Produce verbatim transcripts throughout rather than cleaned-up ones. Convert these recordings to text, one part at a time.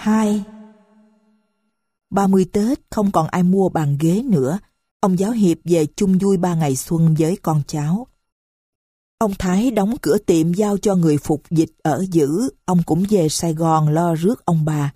Hai. ba mươi Tết không còn ai mua bàn ghế nữa. Ông giáo hiệp về chung vui ba ngày xuân với con cháu. Ông Thái đóng cửa tiệm giao cho người phục dịch ở giữ. Ông cũng về Sài Gòn lo rước ông bà.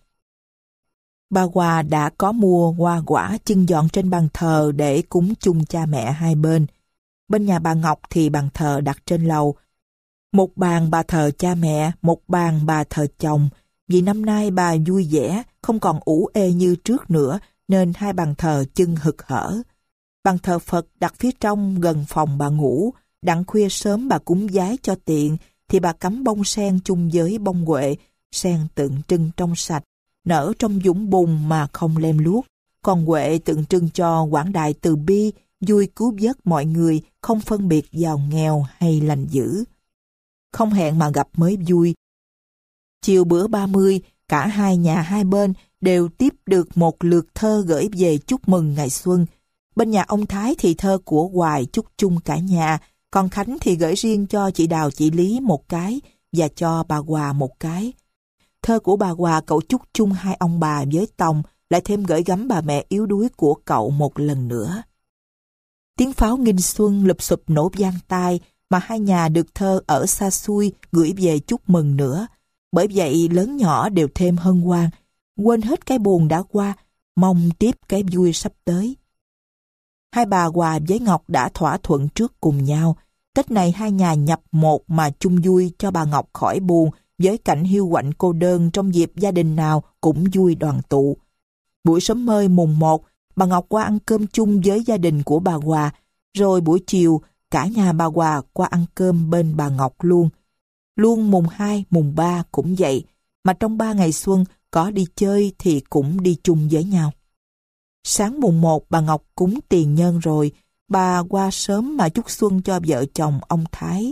Bà Hòa đã có mua hoa quả trưng dọn trên bàn thờ để cúng chung cha mẹ hai bên. Bên nhà bà Ngọc thì bàn thờ đặt trên lầu. Một bàn bà thờ cha mẹ, một bàn bà thờ chồng. Vì năm nay bà vui vẻ, không còn ủ ê như trước nữa, nên hai bàn thờ chưng hực hở. Bàn thờ Phật đặt phía trong gần phòng bà ngủ. Đặng khuya sớm bà cúng vái cho tiện, thì bà cắm bông sen chung với bông huệ, sen tượng trưng trong sạch, nở trong dũng bùn mà không lem luốc. Còn huệ tượng trưng cho quảng đại từ bi, vui cứu vớt mọi người, không phân biệt giàu nghèo hay lành dữ. Không hẹn mà gặp mới vui. Chiều bữa ba mươi, cả hai nhà hai bên đều tiếp được một lượt thơ gửi về chúc mừng ngày xuân. Bên nhà ông Thái thì thơ của Hoài chúc chung cả nhà, còn Khánh thì gửi riêng cho chị Đào chị Lý một cái và cho bà Hòa một cái. Thơ của bà Hòa cậu chúc chung hai ông bà với Tòng, lại thêm gửi gắm bà mẹ yếu đuối của cậu một lần nữa. Tiếng pháo nghinh xuân lụp xụp nổ vang tai, mà hai nhà được thơ ở xa xui gửi về chúc mừng nữa. Bởi vậy lớn nhỏ đều thêm hân hoan, quên hết cái buồn đã qua, mong tiếp cái vui sắp tới. Hai bà Hòa với Ngọc đã thỏa thuận trước cùng nhau. Tết này hai nhà nhập một mà chung vui cho bà Ngọc khỏi buồn với cảnh hiu quạnh cô đơn trong dịp gia đình nào cũng vui đoàn tụ. Buổi sớm mơi mùng một, bà Ngọc qua ăn cơm chung với gia đình của bà Hòa, rồi buổi chiều cả nhà bà Hòa qua ăn cơm bên bà Ngọc luôn. Luôn mùng hai, mùng ba cũng vậy, mà trong ba ngày xuân có đi chơi thì cũng đi chung với nhau. Sáng mùng một bà Ngọc cúng tiền nhân rồi, bà qua sớm mà chúc xuân cho vợ chồng ông Thái.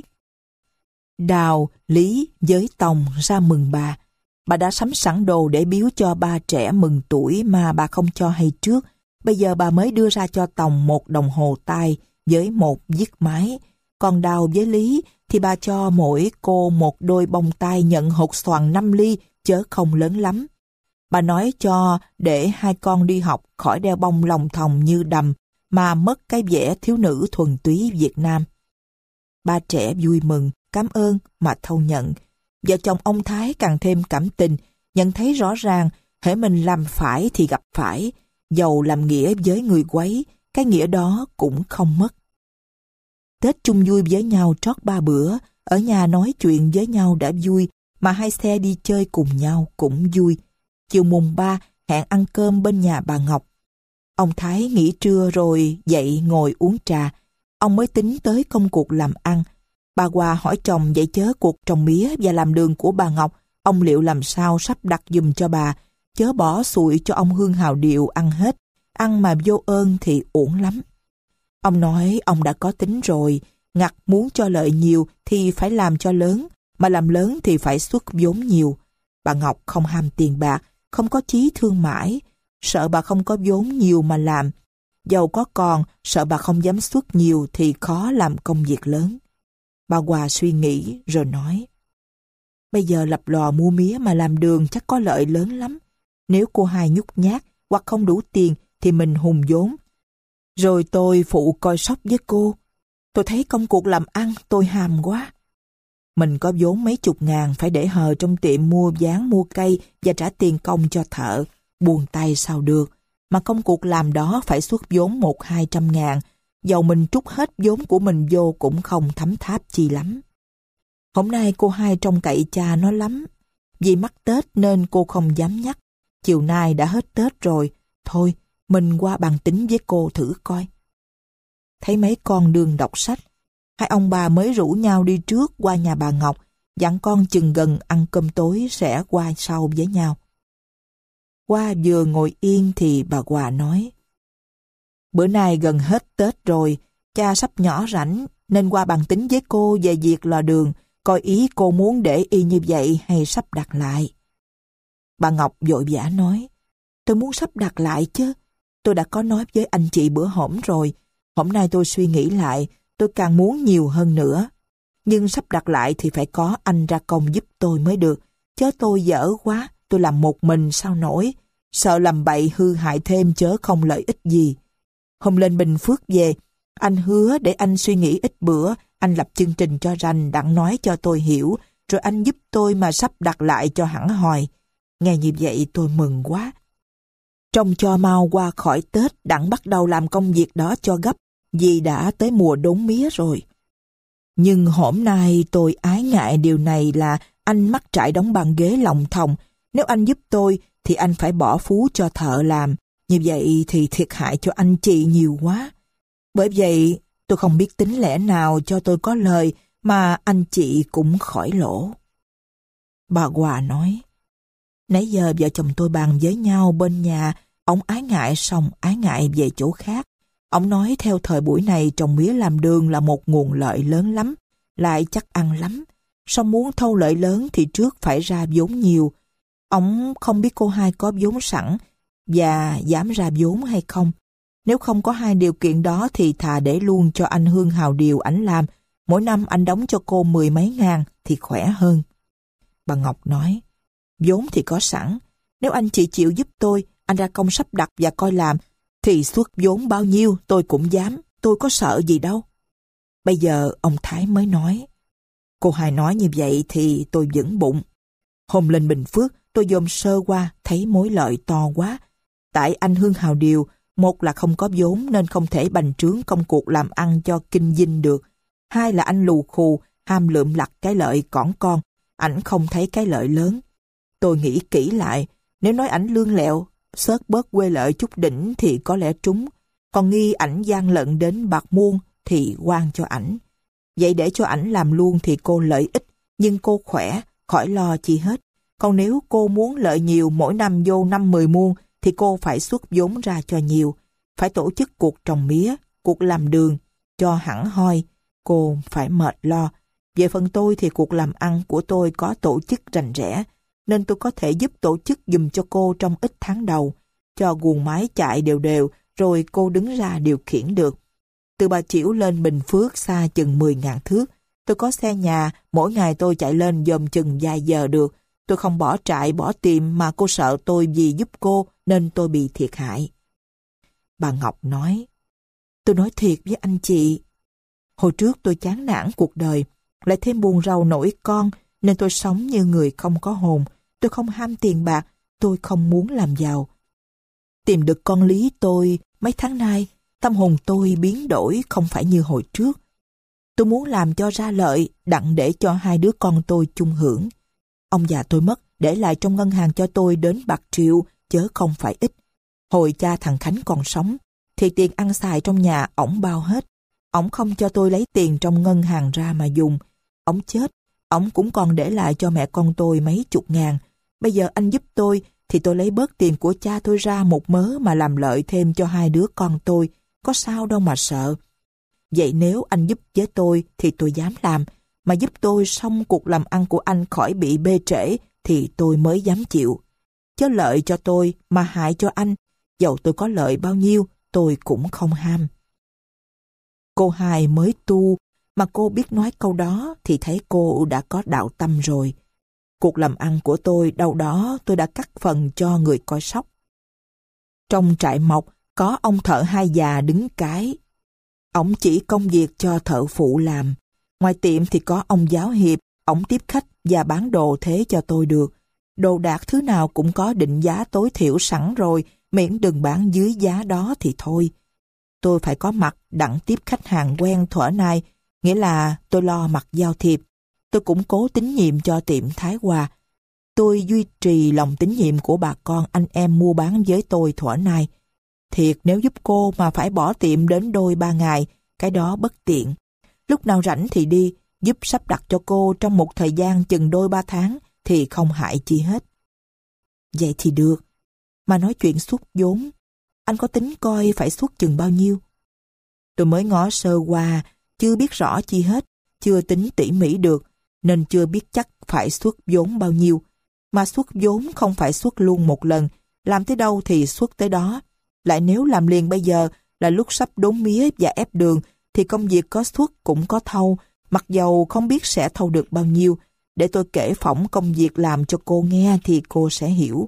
Đào, Lý với Tòng ra mừng bà. Bà đã sắm sẵn đồ để biếu cho ba trẻ mừng tuổi mà bà không cho hay trước. Bây giờ bà mới đưa ra cho Tòng một đồng hồ tay với một chiếc máy. Còn Đào với Lý thì bà cho mỗi cô một đôi bông tai nhận hột xoàn năm ly, chớ không lớn lắm. Bà nói cho để hai con đi học khỏi đeo bông lòng thòng như đầm, mà mất cái vẻ thiếu nữ thuần túy Việt Nam. Ba trẻ vui mừng, cảm ơn mà thâu nhận. Vợ chồng ông Thái càng thêm cảm tình, nhận thấy rõ ràng hễ mình làm phải thì gặp phải, dầu làm nghĩa với người quấy, cái nghĩa đó cũng không mất. Tết chung vui với nhau trót ba bữa, ở nhà nói chuyện với nhau đã vui, mà hai xe đi chơi cùng nhau cũng vui. Chiều mùng ba hẹn ăn cơm bên nhà bà Ngọc. Ông Thái nghỉ trưa rồi dậy ngồi uống trà. Ông mới tính tới công cuộc làm ăn. Bà Hòa hỏi chồng vậy chớ cuộc trồng mía và làm đường của bà Ngọc, ông liệu làm sao sắp đặt giùm cho bà, chớ bỏ sụi cho ông Hương Hào Điệu ăn hết, ăn mà vô ơn thì uổng lắm. Ông nói ông đã có tính rồi, ngặt muốn cho lợi nhiều thì phải làm cho lớn, mà làm lớn thì phải xuất vốn nhiều. Bà Ngọc không ham tiền bạc, không có chí thương mãi, sợ bà không có vốn nhiều mà làm. Dầu có còn, sợ bà không dám xuất nhiều thì khó làm công việc lớn. Bà Hòa suy nghĩ rồi nói, bây giờ lập lò mua mía mà làm đường chắc có lợi lớn lắm. Nếu cô hai nhút nhát hoặc không đủ tiền thì mình hùng vốn. Rồi tôi phụ coi sóc với cô. Tôi thấy công cuộc làm ăn tôi hàm quá. Mình có vốn mấy chục ngàn phải để hờ trong tiệm mua ván mua cây và trả tiền công cho thợ. Buồn tay sao được. Mà công cuộc làm đó phải xuất vốn một hai trăm ngàn. Dầu mình trút hết vốn của mình vô cũng không thấm tháp chi lắm. Hôm nay cô hai trông cậy cha nó lắm. Vì mắc Tết nên cô không dám nhắc. Chiều nay đã hết Tết rồi. Thôi, mình qua bàn tính với cô thử coi. Thấy mấy con đường đọc sách. Hai ông bà mới rủ nhau đi trước qua nhà bà Ngọc. Dặn con chừng gần ăn cơm tối sẽ qua sau với nhau. Qua vừa ngồi yên thì bà Hòa nói, bữa nay gần hết Tết rồi, cha sắp nhỏ rảnh nên qua bàn tính với cô về việc lò đường, coi ý cô muốn để y như vậy hay sắp đặt lại. Bà Ngọc vội vã nói, tôi muốn sắp đặt lại chứ, tôi đã có nói với anh chị bữa hổm rồi, hôm nay tôi suy nghĩ lại, tôi càng muốn nhiều hơn nữa. Nhưng sắp đặt lại thì phải có anh ra công giúp tôi mới được, chứ tôi dở quá, tôi làm một mình sao nổi, sợ làm bậy hư hại thêm chớ không lợi ích gì. Hôm lên Bình Phước về, anh hứa để anh suy nghĩ ít bữa, anh lập chương trình cho rành đặng nói cho tôi hiểu, rồi anh giúp tôi mà sắp đặt lại cho hẳn hoi. Nghe như vậy tôi mừng quá. Trông cho mau qua khỏi Tết đặng bắt đầu làm công việc đó cho gấp, vì đã tới mùa đốn mía rồi. Nhưng hôm nay tôi ái ngại điều này là anh mắc trại đóng bàn ghế lòng thòng. Nếu anh giúp tôi thì anh phải bỏ phú cho thợ làm. Như vậy thì thiệt hại cho anh chị nhiều quá. Bởi vậy tôi không biết tính lẽ nào cho tôi có lời mà anh chị cũng khỏi lỗ. Bà Hòa nói, nãy giờ vợ chồng tôi bàn với nhau bên nhà, ông ái ngại xong ái ngại về chỗ khác. Ông nói theo thời buổi này trồng mía làm đường là một nguồn lợi lớn lắm, lại chắc ăn lắm. Sao muốn thâu lợi lớn thì trước phải ra vốn nhiều. Ông không biết cô hai có vốn sẵn và dám ra vốn hay không. Nếu không có hai điều kiện đó thì thà để luôn cho anh Hương Hào Điều ảnh làm. Mỗi năm anh đóng cho cô mười mấy ngàn thì khỏe hơn. Bà Ngọc nói, vốn thì có sẵn. Nếu anh chị chịu giúp tôi, anh ra công sắp đặt và coi làm, thì xuất vốn bao nhiêu tôi cũng dám, tôi có sợ gì đâu. Bây giờ ông Thái mới nói, cô hai nói như vậy thì tôi vững bụng. Hôm lên Bình Phước, tôi dòm sơ qua, thấy mối lợi to quá. Tại anh Hương Hào Điều, một là không có vốn nên không thể bành trướng công cuộc làm ăn cho kinh doanh được. Hai là anh lù khù, ham lượm lặt cái lợi cỏn con, ảnh không thấy cái lợi lớn. Tôi nghĩ kỹ lại, nếu nói ảnh lương lẹo, xớt bớt quê lợi chút đỉnh thì có lẽ trúng, còn nghi ảnh gian lận đến bạc muôn thì oan cho ảnh. Vậy để cho ảnh làm luôn thì cô lợi ích, nhưng cô khỏe, khỏi lo chi hết. Còn nếu cô muốn lợi nhiều mỗi năm vô năm mười muôn thì cô phải xuất vốn ra cho nhiều, phải tổ chức cuộc trồng mía, cuộc làm đường, cho hẳn hoi, cô phải mệt lo. Về phần tôi thì cuộc làm ăn của tôi có tổ chức rành rẽ, nên tôi có thể giúp tổ chức giùm cho cô trong ít tháng đầu, cho guồng máy chạy đều đều, rồi cô đứng ra điều khiển được. Từ Bà Chiểu lên Bình Phước xa chừng mười ngàn thước, tôi có xe nhà, mỗi ngày tôi chạy lên dòm chừng vài giờ được. Tôi không bỏ trại bỏ tiệm mà cô sợ tôi vì giúp cô nên tôi bị thiệt hại. Bà Ngọc nói, tôi nói thiệt với anh chị, hồi trước tôi chán nản cuộc đời, lại thêm buồn rầu nổi con, nên tôi sống như người không có hồn. Tôi không ham tiền bạc, tôi không muốn làm giàu. Tìm được con Lý tôi mấy tháng nay, tâm hồn tôi biến đổi không phải như hồi trước. Tôi muốn làm cho ra lợi, đặng để cho hai đứa con tôi chung hưởng. Ông già tôi mất, để lại trong ngân hàng cho tôi đến bạc triệu, chớ không phải ít. Hồi cha thằng Khánh còn sống, thì tiền ăn xài trong nhà ổng bao hết. Ổng không cho tôi lấy tiền trong ngân hàng ra mà dùng. Ổng chết, ổng cũng còn để lại cho mẹ con tôi mấy chục ngàn. Bây giờ anh giúp tôi, thì tôi lấy bớt tiền của cha tôi ra một mớ mà làm lợi thêm cho hai đứa con tôi. Có sao đâu mà sợ. Vậy nếu anh giúp với tôi thì tôi dám làm. Mà giúp tôi xong cuộc làm ăn của anh khỏi bị bê trễ thì tôi mới dám chịu. Chớ lợi cho tôi mà hại cho anh. Dầu tôi có lợi bao nhiêu, tôi cũng không ham. Cô hai mới tu, mà cô biết nói câu đó thì thấy cô đã có đạo tâm rồi. Cuộc làm ăn của tôi đâu đó tôi đã cắt phần cho người coi sóc. Trong trại mộc có ông thợ hai già đứng cái. Ổng chỉ công việc cho thợ phụ làm. Ngoài tiệm thì có ông giáo hiệp, ổng tiếp khách và bán đồ thế cho tôi được. Đồ đạc thứ nào cũng có định giá tối thiểu sẵn rồi, miễn đừng bán dưới giá đó thì thôi. Tôi phải có mặt đặng tiếp khách hàng quen thuở nay, nghĩa là tôi lo mặt giao thiệp. Tôi cũng cố tín nhiệm cho tiệm Thái Hòa. Tôi duy trì lòng tín nhiệm của bà con anh em mua bán với tôi thuở nay. Thiệt nếu giúp cô mà phải bỏ tiệm đến đôi ba ngày, cái đó bất tiện. Lúc nào rảnh thì đi, giúp sắp đặt cho cô trong một thời gian chừng đôi ba tháng thì không hại chi hết. Vậy thì được. Mà nói chuyện xuất vốn, anh có tính coi phải xuất chừng bao nhiêu? Tôi mới ngó sơ qua, chưa biết rõ chi hết, chưa tính tỉ mỉ được, nên chưa biết chắc phải xuất vốn bao nhiêu. Mà xuất vốn không phải xuất luôn một lần, làm tới đâu thì xuất tới đó. Lại nếu làm liền bây giờ là lúc sắp đốn mía và ép đường, thì công việc có xuất cũng có thâu, mặc dầu không biết sẽ thâu được bao nhiêu. để tôi kể phỏng công việc làm cho cô nghe thì cô sẽ hiểu.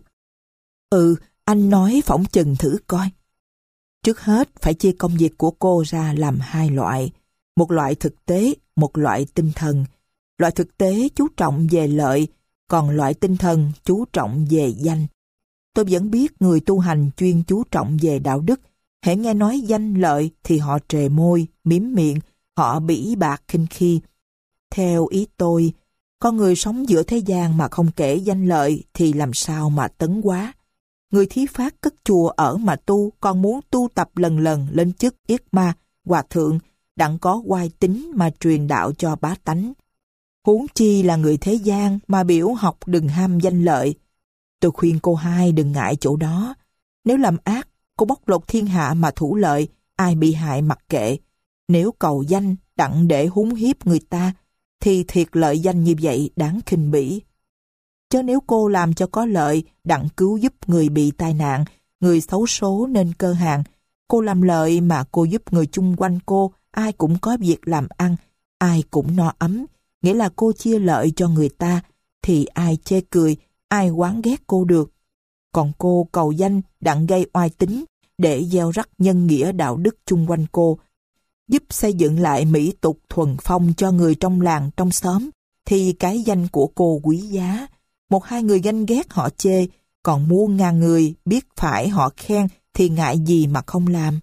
Ừ, anh nói phỏng chừng thử coi. Trước hết phải chia công việc của cô ra làm hai loại. Một loại thực tế, một loại tinh thần. Loại thực tế chú trọng về lợi, còn loại tinh thần chú trọng về danh. Tôi vẫn biết người tu hành chuyên chú trọng về đạo đức. Hễ nghe nói danh lợi thì họ trề môi, mím miệng, họ bỉ bạc khinh khi. Theo ý tôi, con người sống giữa thế gian mà không kể danh lợi thì làm sao mà tấn hóa. Người thí phát cất chùa ở mà tu, còn muốn tu tập lần lần lên chức yết ma, hòa thượng, đặng có oai tín mà truyền đạo cho bá tánh. Huống chi là người thế gian mà biểu học đừng ham danh lợi. Tôi khuyên cô hai đừng ngại chỗ đó. Nếu làm ác, cô bóc lột thiên hạ mà thủ lợi, ai bị hại mặc kệ. Nếu cầu danh đặng để húng hiếp người ta, thì thiệt lợi danh như vậy đáng khinh bỉ. Chứ nếu cô làm cho có lợi, đặng cứu giúp người bị tai nạn, người xấu số nên cơ hàng, cô làm lợi mà cô giúp người chung quanh cô, ai cũng có việc làm ăn, ai cũng no ấm, nghĩa là cô chia lợi cho người ta, thì ai chê cười, ai oán ghét cô được. Còn cô cầu danh đặng gây oai tín, để gieo rắc nhân nghĩa đạo đức chung quanh cô, giúp xây dựng lại mỹ tục thuần phong cho người trong làng trong xóm, thì cái danh của cô quý giá. Một hai người ganh ghét họ chê, còn muôn ngàn người biết phải họ khen thì ngại gì mà không làm.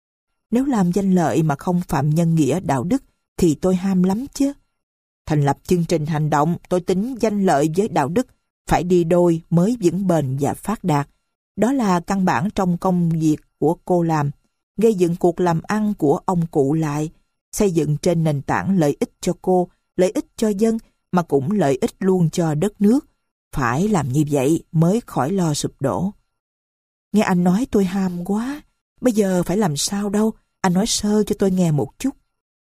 Nếu làm danh lợi mà không phạm nhân nghĩa đạo đức thì tôi ham lắm chứ. Thành lập chương trình hành động, tôi tính danh lợi với đạo đức phải đi đôi mới vững bền và phát đạt. Đó là căn bản trong công việc của cô làm, gây dựng cuộc làm ăn của ông cụ lại, xây dựng trên nền tảng lợi ích cho cô, lợi ích cho dân, mà cũng lợi ích luôn cho đất nước. Phải làm như vậy mới khỏi lo sụp đổ. Nghe anh nói tôi ham quá, bây giờ phải làm sao đâu, anh nói sơ cho tôi nghe một chút.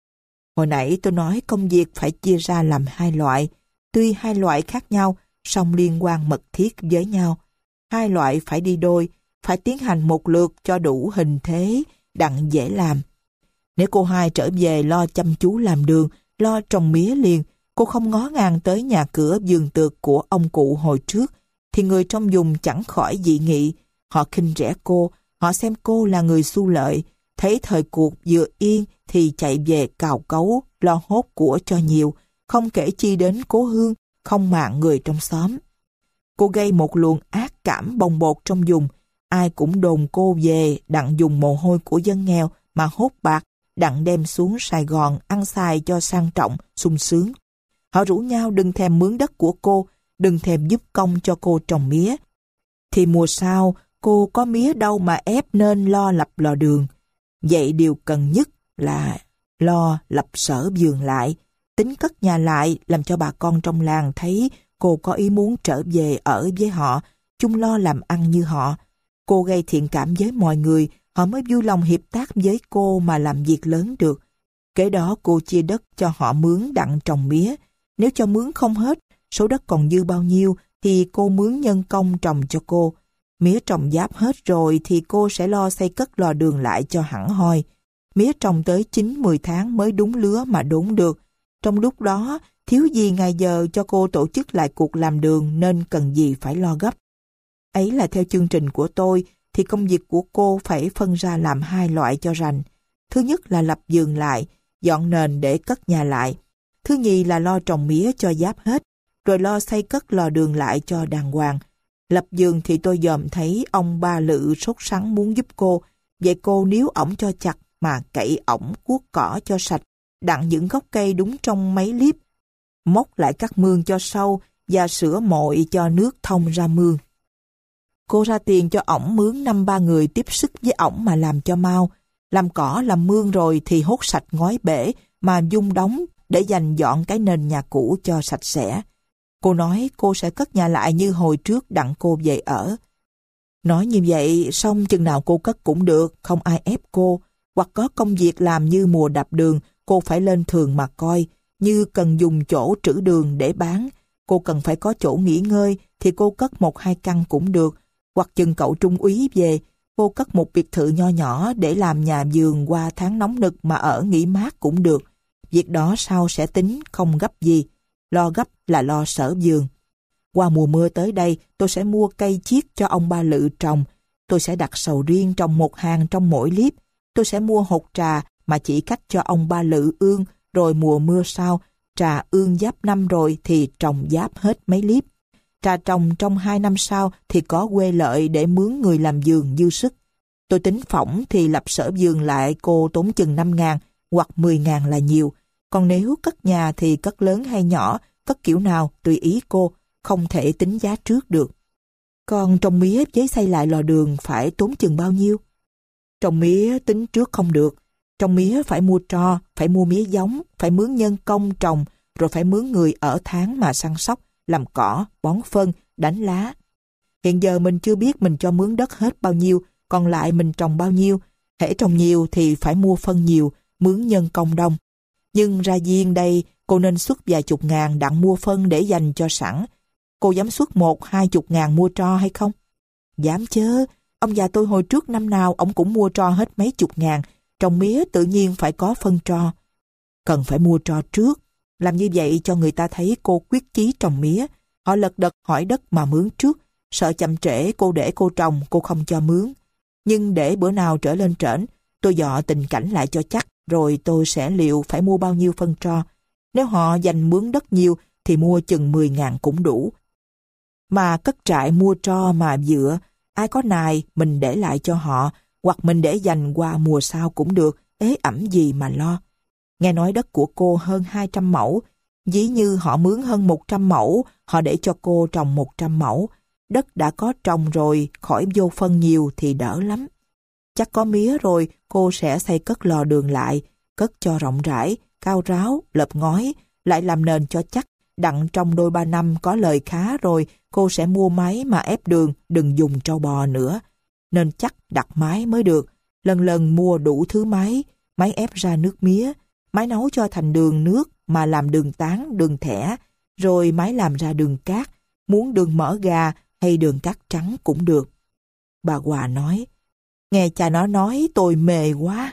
Hồi nãy tôi nói công việc phải chia ra làm hai loại, tuy hai loại khác nhau, song liên quan mật thiết với nhau. Hai loại phải đi đôi, phải tiến hành một lượt cho đủ hình thế, đặng dễ làm. Nếu cô hai trở về lo chăm chú làm đường, lo trồng mía liền, cô không ngó ngàng tới nhà cửa vườn tược của ông cụ hồi trước, thì người trong vùng chẳng khỏi dị nghị. Họ khinh rẻ cô, họ xem cô là người xu lợi, thấy thời cuộc vừa yên thì chạy về cào cấu, lo hốt của cho nhiều, không kể chi đến cố hương, không màng người trong xóm. Cô gây một luồng ác cảm bồng bột trong vùng, ai cũng đồn cô về đặng dùng mồ hôi của dân nghèo mà hốt bạc, đặng đem xuống Sài Gòn ăn xài cho sang trọng, sung sướng. Họ rủ nhau đừng thèm mướn đất của cô, đừng thèm giúp công cho cô trồng mía. Thì mùa sau, cô có mía đâu mà ép nên lo lập lò đường. Vậy điều cần nhất là lo lập sở vườn lại, tính cất nhà lại, làm cho bà con trong làng thấy cô có ý muốn trở về ở với họ, chung lo làm ăn như họ. Cô gây thiện cảm với mọi người, họ mới vui lòng hiệp tác với cô mà làm việc lớn được. Kế đó cô chia đất cho họ mướn đặng trồng mía. Nếu cho mướn không hết, số đất còn dư bao nhiêu thì cô mướn nhân công trồng cho cô. Mía trồng giáp hết rồi thì cô sẽ lo xây cất lò đường lại cho hẳn hoi. Mía trồng tới chín mười tháng mới đúng lứa mà đốn được. Trong lúc đó, thiếu gì ngày giờ cho cô tổ chức lại cuộc làm đường nên cần gì phải lo gấp. Ấy là theo chương trình của tôi thì công việc của cô phải phân ra làm hai loại cho rành. Thứ nhất là lập vườn lại, dọn nền để cất nhà lại. Thứ nhì là lo trồng mía cho giáp hết, rồi lo xây cất lò đường lại cho đàng hoàng. Lập vườn thì tôi dòm thấy ông ba Lự sốt sắng muốn giúp cô, vậy cô níu ổng cho chặt mà cậy ổng cuốc cỏ cho sạch, đặng những gốc cây đúng trong mấy liếp, móc lại các mương cho sâu và sửa mội cho nước thông ra mương. Cô ra tiền cho ổng mướn năm ba người tiếp sức với ổng mà làm cho mau. Làm cỏ làm mương rồi thì hốt sạch ngói bể mà dung đóng để dành dọn cái nền nhà cũ cho sạch sẽ. Cô nói cô sẽ cất nhà lại như hồi trước đặng cô về ở. Nói như vậy xong chừng nào cô cất cũng được, không ai ép cô. Hoặc có công việc làm như mùa đạp đường, cô phải lên thường mà coi. Như cần dùng chỗ trữ đường để bán, cô cần phải có chỗ nghỉ ngơi thì cô cất một hai căn cũng được. Hoặc chừng cậu trung úy về, cô cất một biệt thự nho nhỏ để làm nhà vườn qua tháng nóng nực mà ở nghỉ mát cũng được. Việc đó sau sẽ tính, không gấp gì. lo gấp là lo sở vườn. Qua mùa mưa tới đây, tôi sẽ mua cây chiết cho ông Ba Lự trồng. Tôi sẽ đặt sầu riêng trồng một hàng trong mỗi liếp. Tôi sẽ mua hột trà mà chỉ cách cho ông Ba Lự ương, rồi mùa mưa sau, trà ương giáp năm rồi thì trồng giáp hết mấy liếp. Trà trồng trong hai năm sau thì có quê lợi để mướn người làm vườn dư sức. Tôi tính phỏng thì lập sở vườn lại cô tốn chừng năm ngàn hoặc mười ngàn là nhiều. Còn nếu cất nhà thì cất lớn hay nhỏ, cất kiểu nào tùy ý cô, không thể tính giá trước được. Còn trồng mía với xây lại lò đường phải tốn chừng bao nhiêu? Trồng mía tính trước không được. Trồng mía phải mua tro, phải mua mía giống, phải mướn nhân công trồng, rồi phải mướn người ở tháng mà săn sóc, làm cỏ, bón phân, đánh lá. Hiện giờ mình chưa biết mình cho mướn đất hết bao nhiêu, còn lại mình trồng bao nhiêu. Hễ trồng nhiều thì phải mua phân nhiều, mướn nhân công đông. Nhưng ra giêng đây, cô nên xuất vài chục ngàn đặng mua phân để dành cho sẵn. Cô dám xuất một, hai chục ngàn mua tro hay không? Dám chớ. Ông già tôi hồi trước năm nào ông cũng mua tro hết mấy chục ngàn. Trồng mía tự nhiên phải có phân tro. Cần phải mua tro trước. Làm như vậy cho người ta thấy cô quyết chí trồng mía. Họ lật đật hỏi đất mà mướn trước. Sợ chậm trễ cô để cô trồng, cô không cho mướn. Nhưng để bữa nào trở lên trển, tôi dọ tình cảnh lại cho chắc, rồi tôi sẽ liệu phải mua bao nhiêu phân tro. Nếu họ dành mướn đất nhiều thì mua chừng mười ngàn cũng đủ. Mà cất trại mua tro mà dựa, ai có nài mình để lại cho họ, hoặc mình để dành qua mùa sau cũng được, ế ẩm gì mà lo. Nghe nói đất của cô hơn hai trăm mẫu, dĩ như họ mướn hơn một trăm mẫu, họ để cho cô trồng một trăm mẫu. Đất đã có trồng rồi, khỏi vô phân nhiều thì đỡ lắm. Chắc có mía rồi, cô sẽ xây cất lò đường lại, cất cho rộng rãi, cao ráo, lợp ngói, lại làm nền cho chắc. Đặng trong đôi ba năm có lời khá rồi, cô sẽ mua máy mà ép đường, đừng dùng trâu bò nữa. Nên chắc đặt máy mới được. Lần lần mua đủ thứ máy, máy ép ra nước mía, máy nấu cho thành đường nước mà làm đường tán, đường thẻ, rồi máy làm ra đường cát, muốn đường mỡ gà hay đường cát trắng cũng được. Bà Hòa nói, nghe cha nó nói tôi mê quá.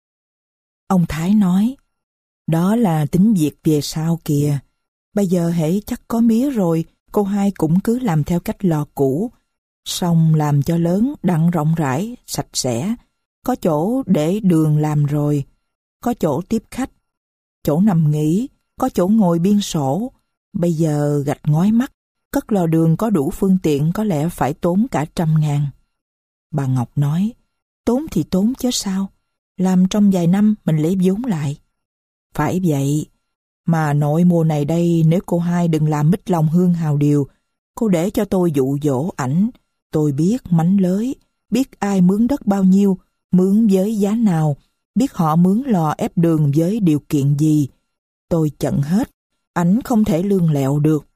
Ông Thái nói, đó là tính việc về sau kìa. Bây giờ hễ chắc có mía rồi, cô hai cũng cứ làm theo cách lò cũ. Xong làm cho lớn, đặng rộng rãi, sạch sẽ. Có chỗ để đường làm rồi, có chỗ tiếp khách, chỗ nằm nghỉ, có chỗ ngồi biên sổ. Bây giờ gạch ngói mắt, cất lò đường có đủ phương tiện có lẽ phải tốn cả trăm ngàn. Bà Ngọc nói, tốn thì tốn chứ sao, làm trong vài năm mình lấy vốn lại. Phải vậy, mà nội mùa này đây nếu cô hai đừng làm mít lòng hương hào điều, cô để cho tôi dụ dỗ ảnh, tôi biết mánh lới, biết ai mướn đất bao nhiêu, mướn với giá nào, biết họ mướn lò ép đường với điều kiện gì. Tôi chận hết, ảnh không thể lương lẹo được.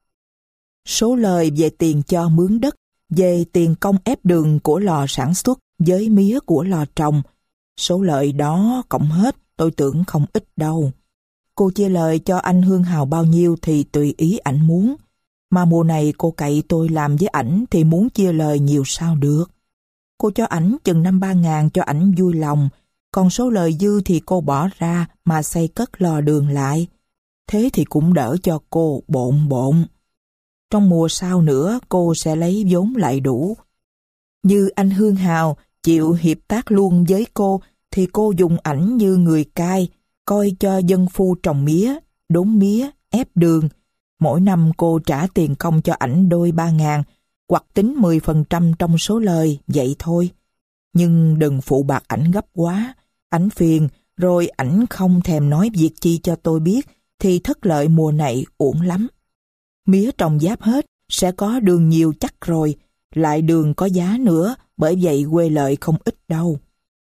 Số lời về tiền cho mướn đất, về tiền công ép đường của lò sản xuất với mía của lò trồng, số lợi đó cộng hết tôi tưởng không ít đâu. Cô chia lời cho anh Hương Hào bao nhiêu thì tùy ý ảnh muốn. Mà mùa này cô cậy tôi làm với ảnh thì muốn chia lời nhiều sao được. Cô cho ảnh chừng năm ba ngàn cho ảnh vui lòng, còn số lời dư thì cô bỏ ra mà xây cất lò đường lại. Thế thì cũng đỡ cho cô bộn bộn. Trong mùa sau nữa cô sẽ lấy vốn lại đủ. Như anh Hương Hào chịu hiệp tác luôn với cô thì cô dùng ảnh như người cai, coi cho dân phu trồng mía, đốn mía, ép đường. Mỗi năm cô trả tiền công cho ảnh đôi ba ngàn, hoặc tính mười phần trăm trong số lời, vậy thôi. Nhưng đừng phụ bạc ảnh gấp quá, ảnh phiền, rồi ảnh không thèm nói việc chi cho tôi biết, thì thất lợi mùa này uổng lắm. Mía trồng giáp hết, sẽ có đường nhiều chắc rồi, lại đường có giá nữa, bởi vậy quê lợi không ít đâu.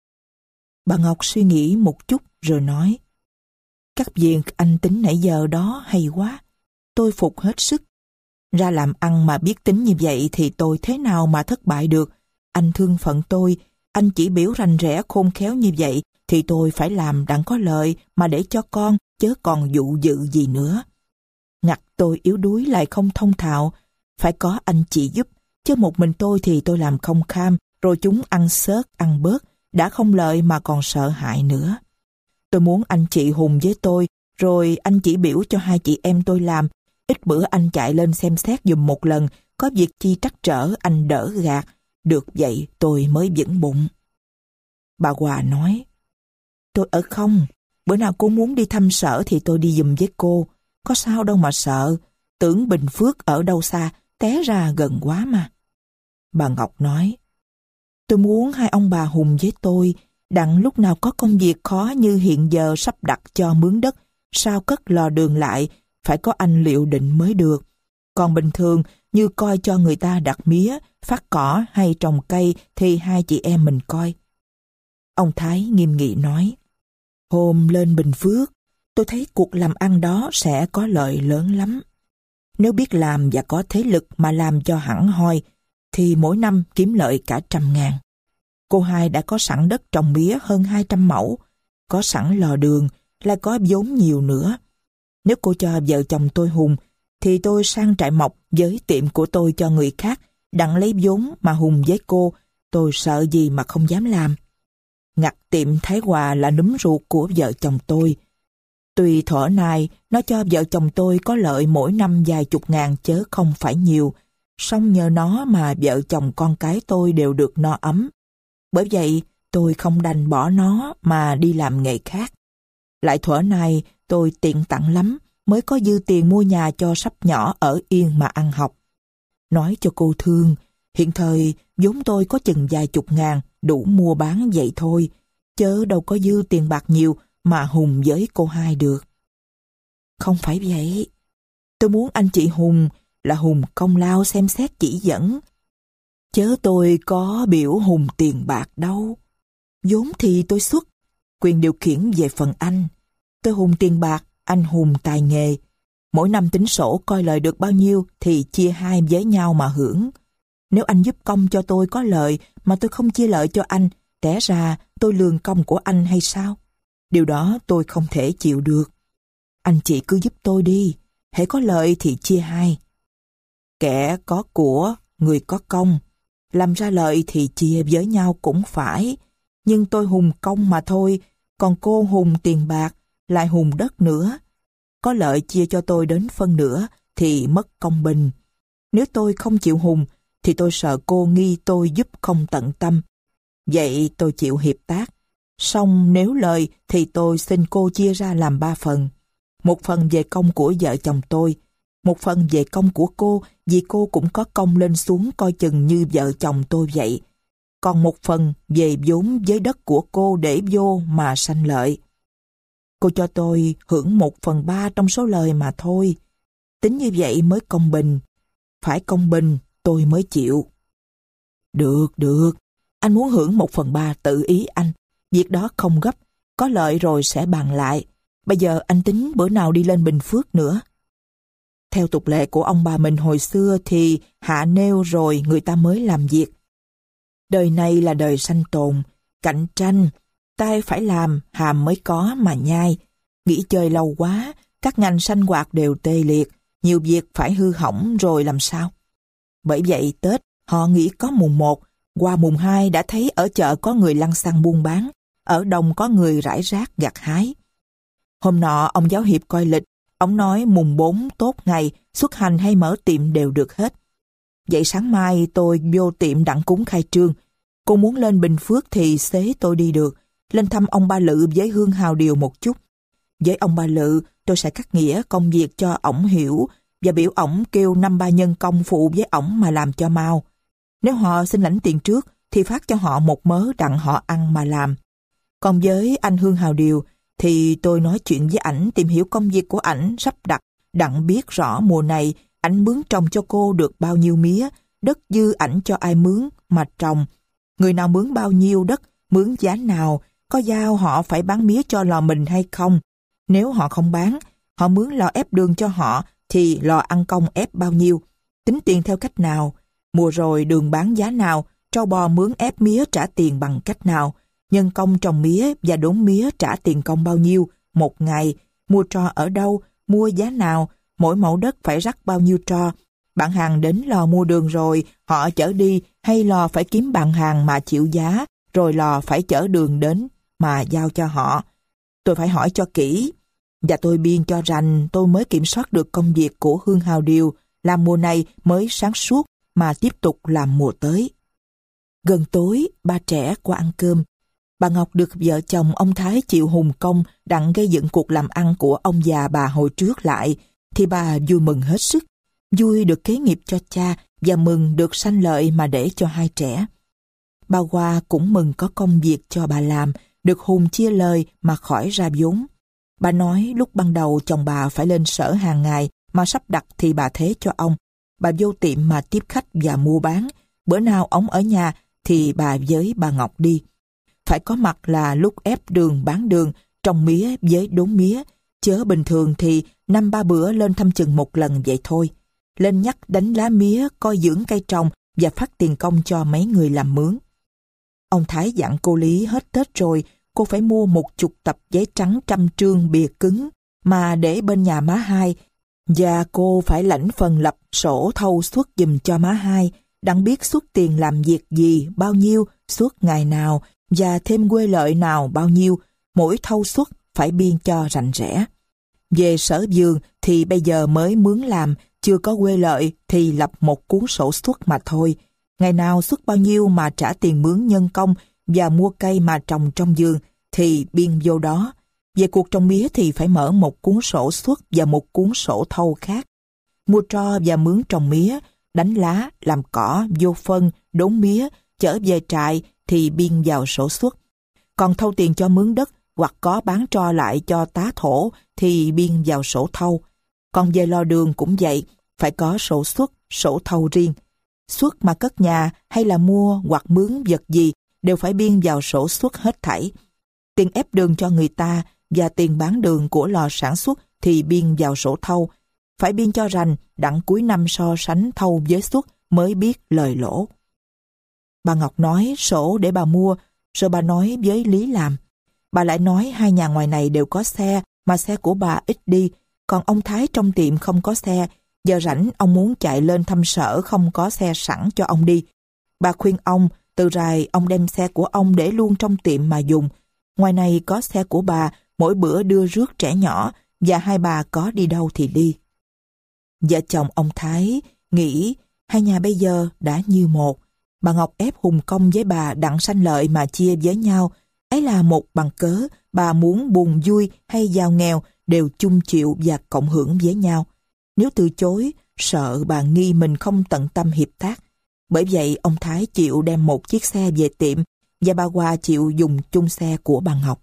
Bà Ngọc suy nghĩ một chút rồi nói, các việc anh tính nãy giờ đó hay quá, tôi phục hết sức. Ra làm ăn mà biết tính như vậy thì tôi thế nào mà thất bại được. Anh thương phận tôi, anh chỉ biểu rành rẽ khôn khéo như vậy thì tôi phải làm đặng có lợi mà để cho con, chớ còn dụ dự gì nữa. Ngặt tôi yếu đuối lại không thông thạo, phải có anh chị giúp, chứ một mình tôi thì tôi làm không kham, rồi chúng ăn xớt, ăn bớt, đã không lợi mà còn sợ hại nữa. Tôi muốn anh chị hùng với tôi, rồi anh chỉ biểu cho hai chị em tôi làm, Ít bữa anh chạy lên xem xét giùm một lần, có việc chi trắc trở anh đỡ gạt. Được vậy tôi mới vững bụng. Bà Hòa nói, tôi ở không, bữa nào cô muốn đi thăm Sở thì tôi đi giùm với cô. Có sao đâu mà sợ, tưởng Bình Phước ở đâu xa, té ra gần quá mà. Bà Ngọc nói, tôi muốn hai ông bà Hùng với tôi, đặng lúc nào có công việc khó như hiện giờ sắp đặt cho mướn đất, sao cất lò đường lại, phải có anh liệu định mới được. Còn bình thường, như coi cho người ta đặt mía, phát cỏ hay trồng cây thì hai chị em mình coi. Ông Thái nghiêm nghị nói, hôm lên Bình Phước, tôi thấy cuộc làm ăn đó sẽ có lợi lớn lắm. Nếu biết làm và có thế lực mà làm cho hẳn hoi, thì mỗi năm kiếm lợi cả trăm ngàn. Cô hai đã có sẵn đất trồng mía hơn hai trăm mẫu, có sẵn lò đường, lại có vốn nhiều nữa. Nếu cô cho vợ chồng tôi Hùng, thì tôi sang trại mộc với tiệm của tôi cho người khác, đặng lấy vốn mà Hùng với cô, tôi sợ gì mà không dám làm. Ngặt tiệm Thái Hòa là núm ruột của vợ chồng tôi. Tuy thuở này nó cho vợ chồng tôi có lợi mỗi năm vài chục ngàn chớ không phải nhiều, song nhờ nó mà vợ chồng con cái tôi đều được no ấm. Bởi vậy tôi không đành bỏ nó mà đi làm nghề khác. Lại thuở này tôi tiện tặng lắm, mới có dư tiền mua nhà cho sắp nhỏ ở yên mà ăn học. Nói cho cô thương, hiện thời vốn tôi có chừng vài chục ngàn, đủ mua bán vậy thôi, chớ đâu có dư tiền bạc nhiều mà Hùng với cô hai được. Không phải vậy, tôi muốn anh chị Hùng là Hùng công lao xem xét chỉ dẫn, chớ tôi có biểu Hùng tiền bạc đâu. Vốn thì tôi xuất, quyền điều khiển về phần anh. Tôi Hùng tiền bạc, anh Hùng tài nghề. Mỗi năm tính sổ coi lời được bao nhiêu thì chia hai với nhau mà hưởng. Nếu anh giúp công cho tôi có lợi mà tôi không chia lợi cho anh, té ra tôi lường công của anh hay sao? Điều đó tôi không thể chịu được. Anh chị cứ giúp tôi đi, hễ có lợi thì chia hai. Kẻ có của, người có công. Làm ra lợi thì chia với nhau cũng phải. Nhưng tôi Hùng công mà thôi, còn cô Hùng tiền bạc, lại Hùng đất nữa. Có lợi chia cho tôi đến phân nửa thì mất công bình. Nếu tôi không chịu Hùng, thì tôi sợ cô nghi tôi giúp không tận tâm. Vậy tôi chịu hiệp tác. Song nếu lời thì tôi xin cô chia ra làm ba phần. Một phần về công của vợ chồng tôi, một phần về công của cô vì cô cũng có công lên xuống coi chừng như vợ chồng tôi vậy. Còn một phần về vốn với đất của cô để vô mà sanh lợi. Cô cho tôi hưởng một phần ba trong số lời mà thôi. Tính như vậy mới công bình. Phải công bình tôi mới chịu. Được, được. Anh muốn hưởng một phần ba tự ý anh. Việc đó không gấp. Có lợi rồi sẽ bàn lại. Bây giờ anh tính bữa nào đi lên Bình Phước nữa. Theo tục lệ của ông bà mình hồi xưa thì hạ nêu rồi người ta mới làm việc. Đời này là đời sanh tồn, cạnh tranh. Tai phải làm, hàm mới có mà nhai. Nghỉ chơi lâu quá, các ngành sanh hoạt đều tê liệt. Nhiều việc phải hư hỏng rồi làm sao? Bởi vậy Tết họ nghỉ có mùng một, qua mùng hai đã thấy ở chợ có người lăng xăng buôn bán, ở đồng có người rải rác gặt hái. Hôm nọ ông giáo hiệp coi lịch, ông nói mùng bốn tốt ngày, xuất hành hay mở tiệm đều được hết. Vậy sáng mai tôi vô tiệm đặng cúng khai trương. Cô muốn lên Bình Phước thì xế tôi đi được, lên thăm ông Ba Lự với Hương Hào Điều một chút. Với ông Ba Lự, tôi sẽ cắt nghĩa công việc cho ổng hiểu và biểu ổng kêu năm ba nhân công phụ với ổng mà làm cho mau. Nếu họ xin lãnh tiền trước thì phát cho họ một mớ đặng họ ăn mà làm. Còn với anh Hương Hào Điều thì tôi nói chuyện với ảnh tìm hiểu công việc của ảnh sắp đặt đặng biết rõ mùa này ảnh mướn trồng cho cô được bao nhiêu mía, đất dư ảnh cho ai mướn mà trồng. Người nào mướn bao nhiêu đất, mướn giá nào, có giao họ phải bán mía cho lò mình hay không. Nếu họ không bán, họ mướn lò ép đường cho họ thì lò ăn công ép bao nhiêu, tính tiền theo cách nào, mùa rồi đường bán giá nào, trâu bò mướn ép mía trả tiền bằng cách nào, nhân công trồng mía và đốn mía trả tiền công bao nhiêu một ngày, mua tro ở đâu, mua giá nào, mỗi mẫu đất phải rắc bao nhiêu tro. Bạn hàng đến lò mua đường rồi họ chở đi hay lò phải kiếm bạn hàng mà chịu giá rồi lò phải chở đường đến mà giao cho họ. Tôi phải hỏi cho kỹ. Và tôi biên cho rằng tôi mới kiểm soát được công việc của Hương Hào Điều, làm mùa này mới sáng suốt mà tiếp tục làm mùa tới. Gần tối, ba trẻ qua ăn cơm. Bà Ngọc được vợ chồng ông Thái chịu hùng công đặng gây dựng cuộc làm ăn của ông già bà hồi trước lại, thì bà vui mừng hết sức, vui được kế nghiệp cho cha và mừng được sanh lợi mà để cho hai trẻ. Bà Hoa cũng mừng có công việc cho bà làm, được Hùng chia lời mà khỏi ra vốn. Bà nói lúc ban đầu chồng bà phải lên sở hàng ngày, mà sắp đặt thì bà thế cho ông. Bà vô tiệm mà tiếp khách và mua bán. Bữa nào ông ở nhà thì bà với bà Ngọc đi. Phải có mặt là lúc ép đường bán đường, trồng mía với đốn mía. Chớ bình thường thì năm ba bữa lên thăm chừng một lần vậy thôi. Lên nhắc đánh lá mía, coi dưỡng cây trồng và phát tiền công cho mấy người làm mướn. Ông Thái dặn cô Lý hết Tết rồi, cô phải mua một chục tập giấy trắng trăm trương bìa cứng mà để bên nhà má hai, và cô phải lãnh phần lập sổ thâu suất giùm cho má hai, đặng biết suất tiền làm việc gì bao nhiêu, suất ngày nào và thêm quê lợi nào bao nhiêu, mỗi thâu suất phải biên cho rành rẽ. Về sở vườn thì bây giờ mới mướn làm, chưa có quê lợi thì lập một cuốn sổ suất mà thôi. Ngày nào suất bao nhiêu mà trả tiền mướn nhân công và mua cây mà trồng trong vườn thì biên vô đó. Về cuộc trồng mía thì phải mở một cuốn sổ suất và một cuốn sổ thâu khác. Mua tro và mướn trồng mía, đánh lá, làm cỏ, vô phân, đốn mía, chở về trại thì biên vào sổ suất. Còn thâu tiền cho mướn đất hoặc có bán tro lại cho tá thổ thì biên vào sổ thâu. Còn về lo đường cũng vậy, phải có sổ suất, sổ thâu riêng. Suất mà cất nhà hay là mua hoặc mướn vật gì đều phải biên vào sổ suất hết thảy. Tiền ép đường cho người ta và tiền bán đường của lò sản xuất thì biên vào sổ thâu. Phải biên cho rành, đặng cuối năm so sánh thâu với suất mới biết lời lỗ. Bà Ngọc nói sổ để bà mua, rồi bà nói với Lý làm. Bà lại nói hai nhà ngoài này đều có xe, mà xe của bà ít đi, còn ông Thái trong tiệm không có xe. Giờ rảnh ông muốn chạy lên thăm sở không có xe sẵn cho ông đi. Bà khuyên ông, từ rày ông đem xe của ông để luôn trong tiệm mà dùng. Ngoài này có xe của bà, mỗi bữa đưa rước trẻ nhỏ, và hai bà có đi đâu thì đi. Vợ chồng ông Thái nghĩ hai nhà bây giờ đã như một. Bà Ngọc ép hùng công với bà đặng sanh lợi mà chia với nhau. Ấy là một bằng cớ bà muốn buồn vui hay giàu nghèo đều chung chịu và cộng hưởng với nhau. Nếu từ chối, sợ bà nghi mình không tận tâm hiệp tác. Bởi vậy ông Thái chịu đem một chiếc xe về tiệm và bà Hoa chịu dùng chung xe của bà Ngọc.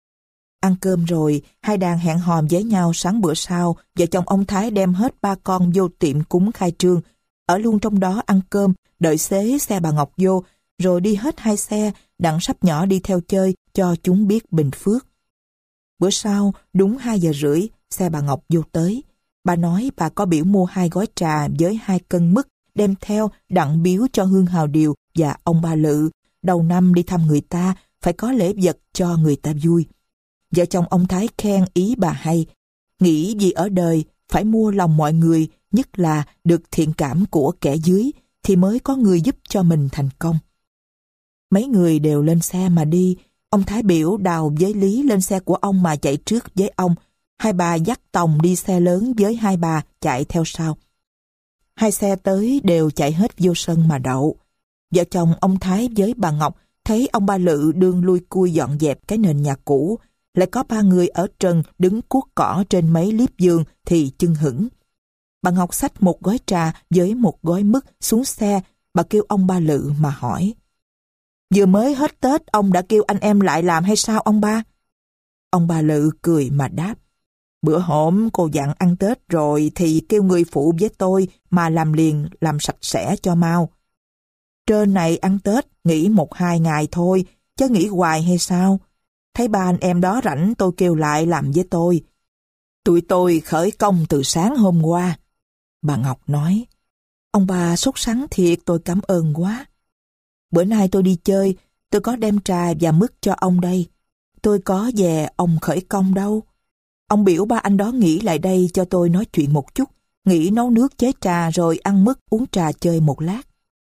Ăn cơm rồi, hai đàn hẹn hò với nhau sáng bữa sau, vợ chồng ông Thái đem hết ba con vô tiệm cúng khai trương, ở luôn trong đó ăn cơm, đợi xế xe bà Ngọc vô, rồi đi hết hai xe, đặng sắp nhỏ đi theo chơi cho chúng biết bình phước. Bữa sau, đúng hai giờ rưỡi, xe bà Ngọc vô tới. Bà nói bà có biểu mua hai gói trà với hai cân mứt, đem theo đặng biếu cho Hương Hào Điều và ông Ba Lự. Đầu năm đi thăm người ta, phải có lễ vật cho người ta vui. Vợ chồng ông Thái khen ý bà hay, nghĩ gì ở đời phải mua lòng mọi người, nhất là được thiện cảm của kẻ dưới, thì mới có người giúp cho mình thành công. Mấy người đều lên xe mà đi. Ông Thái biểu Đào với Lý lên xe của ông mà chạy trước với ông. Hai bà dắt Tòng đi xe lớn với hai bà chạy theo sau. Hai xe tới đều chạy hết vô sân mà đậu. Vợ chồng ông Thái với bà Ngọc thấy ông Ba Lự đương lui cui dọn dẹp cái nền nhà cũ, lại có ba người ở trần đứng cuốc cỏ trên mấy liếp giường thì chưng hửng. Bà Ngọc xách một gói trà với một gói mứt xuống xe. Bà kêu ông Ba Lự mà hỏi: Vừa mới hết Tết ông đã kêu anh em lại làm hay sao ông ba? Ông Ba Lự cười mà đáp: Bữa hổm cô dặn ăn Tết rồi thì kêu người phụ với tôi mà làm liền, làm sạch sẽ cho mau. Trên này ăn Tết nghỉ một hai ngày thôi, chứ nghỉ hoài hay sao? Thấy ba anh em đó rảnh tôi kêu lại làm với tôi. Tụi tôi khởi công từ sáng hôm qua. Bà Ngọc nói: Ông bà sốt sắng thiệt, tôi cảm ơn quá. Bữa nay tôi đi chơi, tôi có đem trà và mứt cho ông đây. Tôi có về ông khởi công đâu. Ông biểu ba anh đó nghỉ lại đây cho tôi nói chuyện một chút, nghỉ nấu nước chế trà rồi ăn mứt uống trà chơi một lát.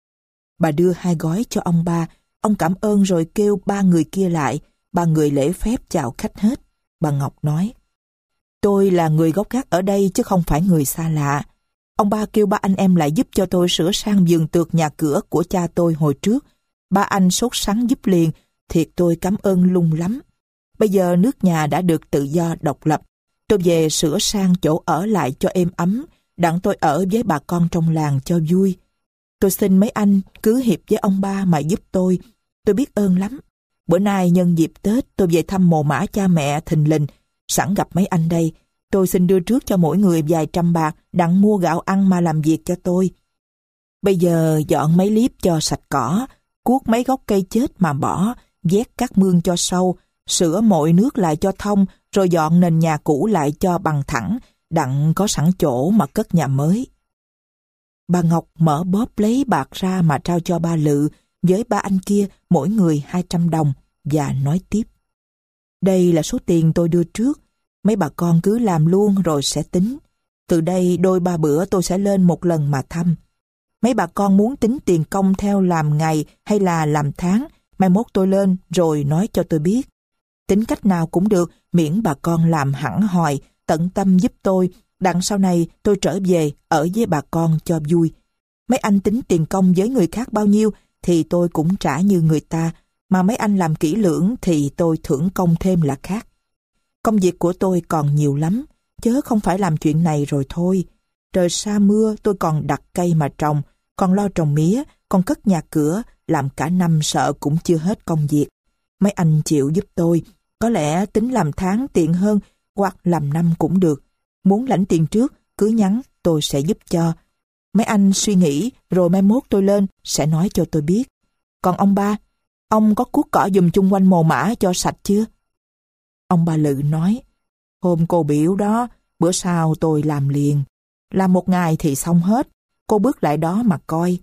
Bà đưa hai gói cho ông ba, ông cảm ơn rồi kêu ba người kia lại. Ba người lễ phép chào khách hết. Bà Ngọc nói: Tôi là người gốc gác ở đây chứ không phải người xa lạ. Ông ba kêu ba anh em lại giúp cho tôi sửa sang vườn tược nhà cửa của cha tôi hồi trước. Ba anh sốt sắng giúp liền, thiệt tôi cảm ơn Lung lắm. Bây giờ nước nhà đã được tự do độc lập. Tôi về sửa sang chỗ ở lại cho êm ấm, đặng tôi ở với bà con trong làng cho vui. Tôi xin mấy anh cứ hiệp với ông ba mà giúp tôi. Tôi biết ơn lắm. Bữa nay nhân dịp Tết tôi về thăm mồ mả cha mẹ thình lình. Sẵn gặp mấy anh đây, tôi xin đưa trước cho mỗi người vài trăm bạc đặng mua gạo ăn mà làm việc cho tôi. Bây giờ dọn mấy liếp cho sạch cỏ, cuốc mấy gốc cây chết mà bỏ, vét các mương cho sâu, sửa mội nước lại cho thông, rồi dọn nền nhà cũ lại cho bằng thẳng, đặng có sẵn chỗ mà cất nhà mới. Bà Ngọc mở bóp lấy bạc ra mà trao cho ba Lự với ba anh kia mỗi người hai trăm đồng và nói tiếp. Đây là số tiền tôi đưa trước, mấy bà con cứ làm luôn rồi sẽ tính. Từ đây đôi ba bữa tôi sẽ lên một lần mà thăm. Mấy bà con muốn tính tiền công theo làm ngày hay là làm tháng, mai mốt tôi lên rồi nói cho tôi biết. Tính cách nào cũng được, miễn bà con làm hẳn hòi, tận tâm giúp tôi, đặng sau này tôi trở về ở với bà con cho vui. Mấy anh tính tiền công với người khác bao nhiêu thì tôi cũng trả như người ta, mà mấy anh làm kỹ lưỡng thì tôi thưởng công thêm là khác. Công việc của tôi còn nhiều lắm, chớ không phải làm chuyện này rồi thôi. Trời sa mưa tôi còn đặt cây mà trồng, còn lo trồng mía, còn cất nhà cửa, làm cả năm sợ cũng chưa hết công việc. Mấy anh chịu giúp tôi, có lẽ tính làm tháng tiện hơn, hoặc làm năm cũng được. Muốn lãnh tiền trước, cứ nhắn, tôi sẽ giúp cho. Mấy anh suy nghĩ, rồi mai mốt tôi lên, sẽ nói cho tôi biết. Còn ông ba, ông có cuốc cỏ giùm chung quanh mồ mả cho sạch chưa? Ông ba Lự nói, hôm cô biểu đó, bữa sau tôi làm liền. Làm một ngày thì xong hết, cô bước lại đó mà coi.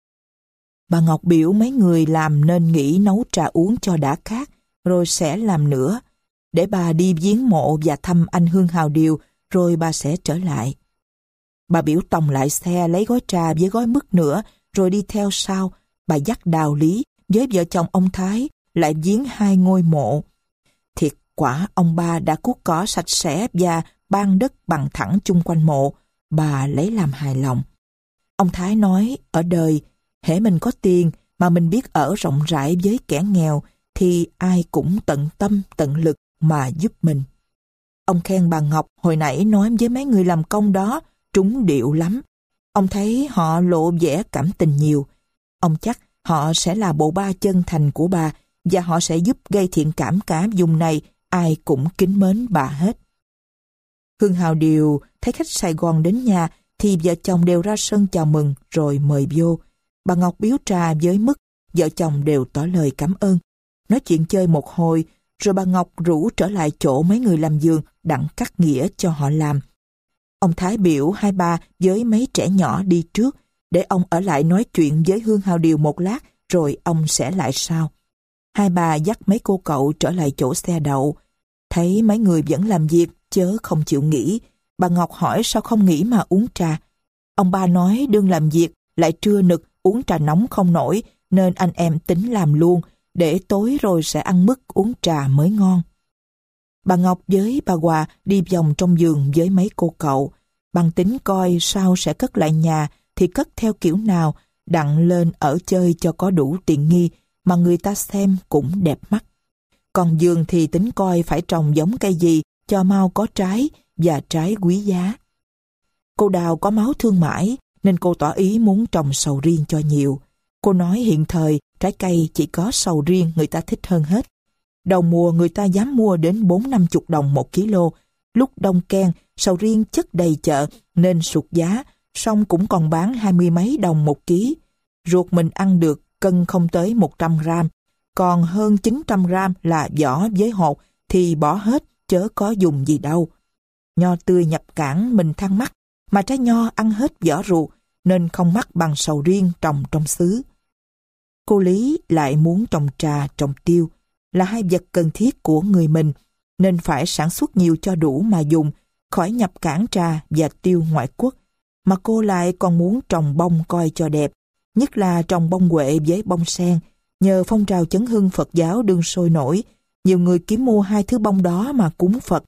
Bà Ngọc biểu mấy người làm nên nghỉ nấu trà uống cho đã khát, rồi sẽ làm nữa. Để bà đi viếng mộ và thăm anh Hương Hào Điều, rồi bà sẽ trở lại. Bà biểu tòng lại xe lấy gói trà với gói mứt nữa, rồi đi theo sau. Bà dắt Đào Lý với vợ chồng ông Thái lại viếng hai ngôi mộ. Thiệt quả ông ba đã cuốc cỏ sạch sẽ và ban đất bằng thẳng chung quanh mộ. Bà lấy làm hài lòng. Ông Thái nói ở đời, hễ mình có tiền mà mình biết ở rộng rãi với kẻ nghèo thì ai cũng tận tâm tận lực mà giúp mình. Ông khen bà Ngọc hồi nãy nói với mấy người làm công đó trúng điệu lắm. Ông thấy họ lộ vẻ cảm tình nhiều. Ông chắc họ sẽ là bộ ba chân thành của bà và họ sẽ giúp gây thiện cảm cả vùng này, ai cũng kính mến bà hết. Hương Hào Điều thấy khách Sài Gòn đến nhà thì vợ chồng đều ra sân chào mừng rồi mời vô. Bà Ngọc biếu trà với mứt, vợ chồng đều tỏ lời cảm ơn. Nói chuyện chơi một hồi, rồi bà Ngọc rủ trở lại chỗ mấy người làm vườn đặng cắt nghĩa cho họ làm. Ông Thái biểu hai ba với mấy trẻ nhỏ đi trước, để ông ở lại nói chuyện với Hương Hào Điều một lát, rồi ông sẽ lại sau. Hai bà dắt mấy cô cậu trở lại chỗ xe đậu. Thấy mấy người vẫn làm việc, chớ không chịu nghỉ. Bà Ngọc hỏi sao không nghỉ mà uống trà. Ông ba nói đương làm việc, lại trưa nực, uống trà nóng không nổi, nên anh em tính làm luôn, để tối rồi sẽ ăn mứt uống trà mới ngon. Bà Ngọc với bà Hòa đi vòng trong vườn với mấy cô cậu. Bằng tính coi sao sẽ cất lại nhà thì cất theo kiểu nào, đặng lên ở chơi cho có đủ tiện nghi mà người ta xem cũng đẹp mắt. Còn vườn thì tính coi phải trồng giống cây gì cho mau có trái và trái quý giá. Cô Đào có máu thương mãi nên cô tỏ ý muốn trồng sầu riêng cho nhiều. Cô nói hiện thời trái cây chỉ có sầu riêng người ta thích hơn hết. Đầu mùa người ta dám mua đến bốn năm chục đồng một ký lô. Lúc đông ken, sầu riêng chất đầy chợ nên sụt giá, song cũng còn bán hai mươi mấy đồng một ký. Ruột mình ăn được cân không tới một trăm gram, còn hơn chín trăm gram là vỏ với hột thì bỏ hết chớ có dùng gì đâu. Nho tươi nhập cảng mình than mắc, mà trái nho ăn hết vỏ ruột nên không mắc bằng sầu riêng trồng trong xứ. Cô Lý lại muốn trồng trà, trồng tiêu, là hai vật cần thiết của người mình, nên phải sản xuất nhiều cho đủ mà dùng, khỏi nhập cảng trà và tiêu ngoại quốc. Mà cô lại còn muốn trồng bông coi cho đẹp, nhất là trồng bông huệ với bông sen. Nhờ phong trào chấn hưng Phật giáo đương sôi nổi, nhiều người kiếm mua hai thứ bông đó mà cúng Phật,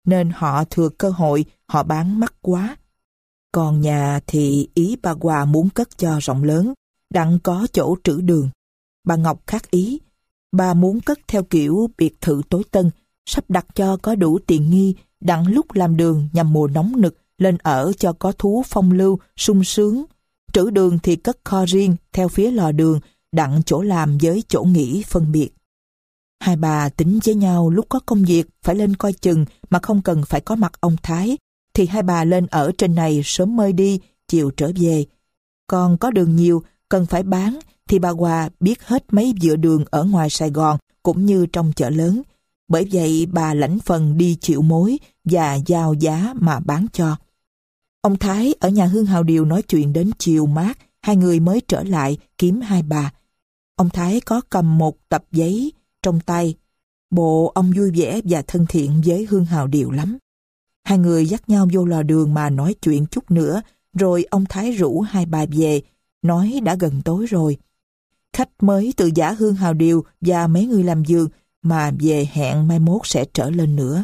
nên họ thừa cơ hội, họ bán mắc quá. Còn nhà thì ý bà Hòa muốn cất cho rộng lớn, đặng có chỗ trữ đường. Bà Ngọc khác ý. Bà muốn cất theo kiểu biệt thự tối tân, sắp đặt cho có đủ tiện nghi, đặng lúc làm đường nhằm mùa nóng nực, lên ở cho có thú phong lưu, sung sướng. Trữ đường thì cất kho riêng theo phía lò đường, đặng chỗ làm với chỗ nghỉ phân biệt. Hai bà tính với nhau lúc có công việc phải lên coi chừng mà không cần phải có mặt ông Thái, thì hai bà lên ở trên này sớm mơi đi, chiều trở về. Còn có đường nhiều, cần phải bán, thì bà Hòa biết hết mấy vựa đường ở ngoài Sài Gòn cũng như trong chợ lớn. Bởi vậy bà lãnh phần đi chịu mối và giao giá mà bán cho. Ông Thái ở nhà Hương Hào Điều nói chuyện đến chiều mát, hai người mới trở lại kiếm hai bà. Ông Thái có cầm một tập giấy trong tay. Bộ ông vui vẻ và thân thiện với Hương Hào Điều lắm. Hai người dắt nhau vô lò đường mà nói chuyện chút nữa, rồi ông Thái rủ hai bà về, nói đã gần tối rồi. Khách mới từ giả Hương Hào Điều và mấy người làm vườn mà về hẹn mai mốt sẽ trở lên nữa.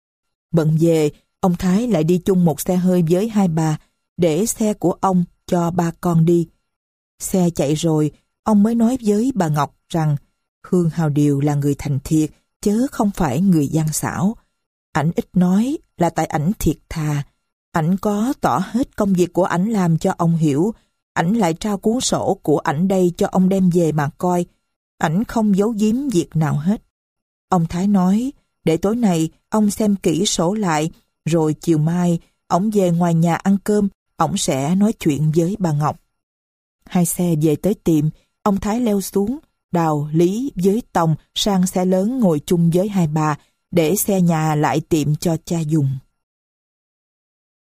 Bận về, ông Thái lại đi chung một xe hơi với hai bà, để xe của ông cho ba con đi. Xe chạy rồi, ông mới nói với bà Ngọc rằng Hương Hào Điều là người thành thiệt, chớ không phải người gian xảo. Ảnh ít nói là tại ảnh thiệt thà. Ảnh có tỏ hết công việc của ảnh làm cho ông hiểu. Ảnh lại trao cuốn sổ của ảnh đây cho ông đem về mà coi. Ảnh không giấu giếm việc nào hết. Ông Thái nói, để tối nay ông xem kỹ sổ lại, rồi chiều mai ổng về ngoài nhà ăn cơm, ổng sẽ nói chuyện với bà Ngọc. Hai xe về tới tiệm, ông Thái leo xuống, Đào, Lý với Tòng sang xe lớn ngồi chung với hai bà, để xe nhà lại tiệm cho cha dùng.